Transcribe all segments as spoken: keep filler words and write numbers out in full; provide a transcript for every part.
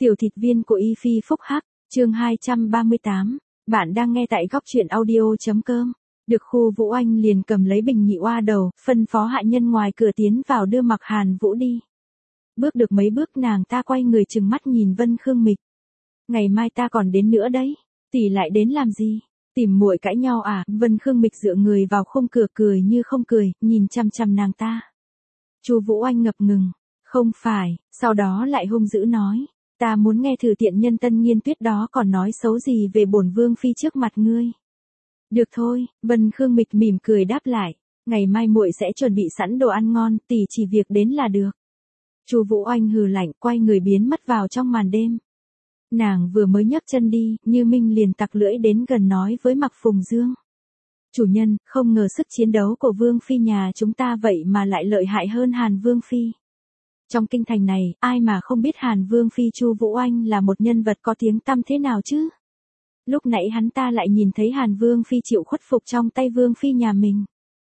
Tiểu thịt viên của Y Phi Phúc Hắc, chương hai trăm ba mươi tám, bạn đang nghe tại góc truyện audio.com. Được khu Vũ Anh liền cầm lấy bình nhị oa đầu, phân phó hạ nhân ngoài cửa tiến vào đưa Mặc Hàn Vũ đi. Bước được mấy bước nàng ta quay người trừng mắt nhìn Vân Khương Mịch. Ngày mai ta còn đến nữa đấy, tỷ lại đến làm gì? Tìm muội cãi nhau à? Vân Khương Mịch dựa người vào khung cửa cười như không cười, nhìn chằm chằm nàng ta. Chu Vũ Anh ngập ngừng, không phải, sau đó lại hung dữ nói, ta muốn nghe thử tiện nhân Tân Nghiên Tuyết đó còn nói xấu gì về bổn vương phi trước mặt ngươi. Được thôi, Vân Khương Mịch mỉm cười đáp lại, ngày mai muội sẽ chuẩn bị sẵn đồ ăn ngon, tỷ chỉ việc đến là được. Chu Vũ Anh hừ lạnh, quay người biến mất vào trong màn đêm. Nàng vừa mới nhấc chân đi, Như Minh liền tặc lưỡi đến gần nói với Mạc Phùng Dương. Chủ nhân, không ngờ sức chiến đấu của Vương Phi nhà chúng ta vậy mà lại lợi hại hơn Hàn Vương Phi. Trong kinh thành này, ai mà không biết Hàn Vương Phi Chu Vũ Anh là một nhân vật có tiếng tăm thế nào chứ? Lúc nãy hắn ta lại nhìn thấy Hàn Vương Phi chịu khuất phục trong tay Vương Phi nhà mình.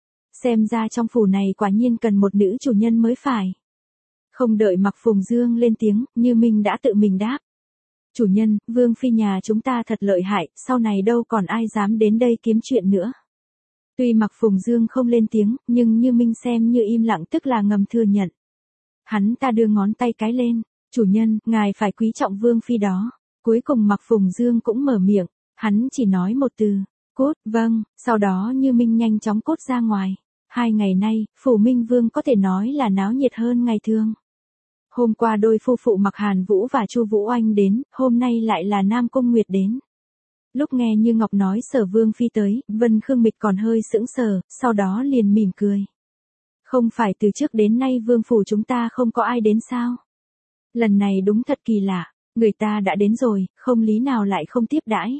Xem ra trong phủ này quả nhiên cần một nữ chủ nhân mới phải. Không đợi Mạc Phùng Dương lên tiếng, Như Minh đã tự mình đáp. Chủ nhân, Vương Phi nhà chúng ta thật lợi hại, sau này đâu còn ai dám đến đây kiếm chuyện nữa. Tuy Mạc Phùng Dương không lên tiếng, nhưng Như Minh xem như im lặng tức là ngầm thừa nhận. Hắn ta đưa ngón tay cái lên, chủ nhân, ngài phải quý trọng Vương Phi đó. Cuối cùng Mạc Phùng Dương cũng mở miệng, hắn chỉ nói một từ, cút, vâng, sau đó Như Minh nhanh chóng cút ra ngoài. Hai ngày nay, phủ Minh Vương có thể nói là náo nhiệt hơn ngày thường. Hôm qua đôi phu phụ Mặc Hàn Vũ và Chu Vũ Anh đến, hôm nay lại là Nam Cung Nguyệt đến. Lúc nghe Như Ngọc nói Sở Vương Phi tới, Vân Khương Mịch còn hơi sững sờ, sau đó liền mỉm cười. Không phải từ trước đến nay vương phủ chúng ta không có ai đến sao? Lần này đúng thật kỳ lạ, người ta đã đến rồi, không lý nào lại không tiếp đãi.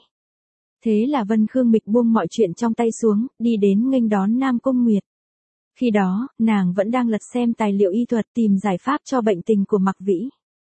Thế là Vân Khương Mịch buông mọi chuyện trong tay xuống, đi đến nghênh đón Nam Cung Nguyệt. Khi đó, nàng vẫn đang lật xem tài liệu y thuật tìm giải pháp cho bệnh tình của Mạc Vĩ.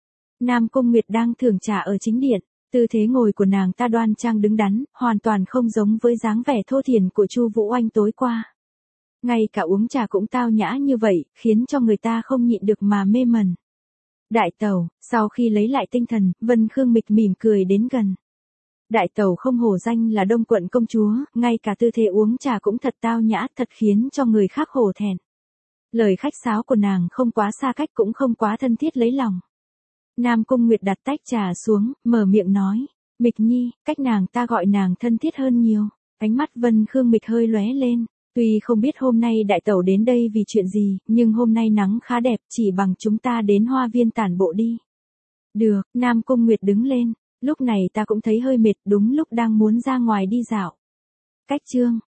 Nam Cung Nguyệt đang thưởng trà ở chính điện, tư thế ngồi của nàng ta đoan trang đứng đắn, hoàn toàn không giống với dáng vẻ thô thiển của Chu Vũ Anh tối qua. Ngay cả uống trà cũng tao nhã như vậy, khiến cho người ta không nhịn được mà mê mẩn. Đại tẩu, sau khi lấy lại tinh thần, Vân Khương Mịch mỉm cười đến gần. Đại tẩu không hổ danh là Đông Quận công chúa, ngay cả tư thế uống trà cũng thật tao nhã, thật khiến cho người khác hổ thẹn. Lời khách sáo của nàng không quá xa cách cũng không quá thân thiết lấy lòng. Nam Cung Nguyệt đặt tách trà xuống, mở miệng nói, Mịch Nhi, cách nàng ta gọi nàng thân thiết hơn nhiều. Ánh mắt Vân Khương Mịch hơi lóe lên, tuy không biết hôm nay đại tẩu đến đây vì chuyện gì, nhưng hôm nay nắng khá đẹp, chỉ bằng chúng ta đến hoa viên tản bộ đi. Được, Nam Cung Nguyệt đứng lên. Lúc này ta cũng thấy hơi mệt, đúng lúc đang muốn ra ngoài đi dạo. Cách chương,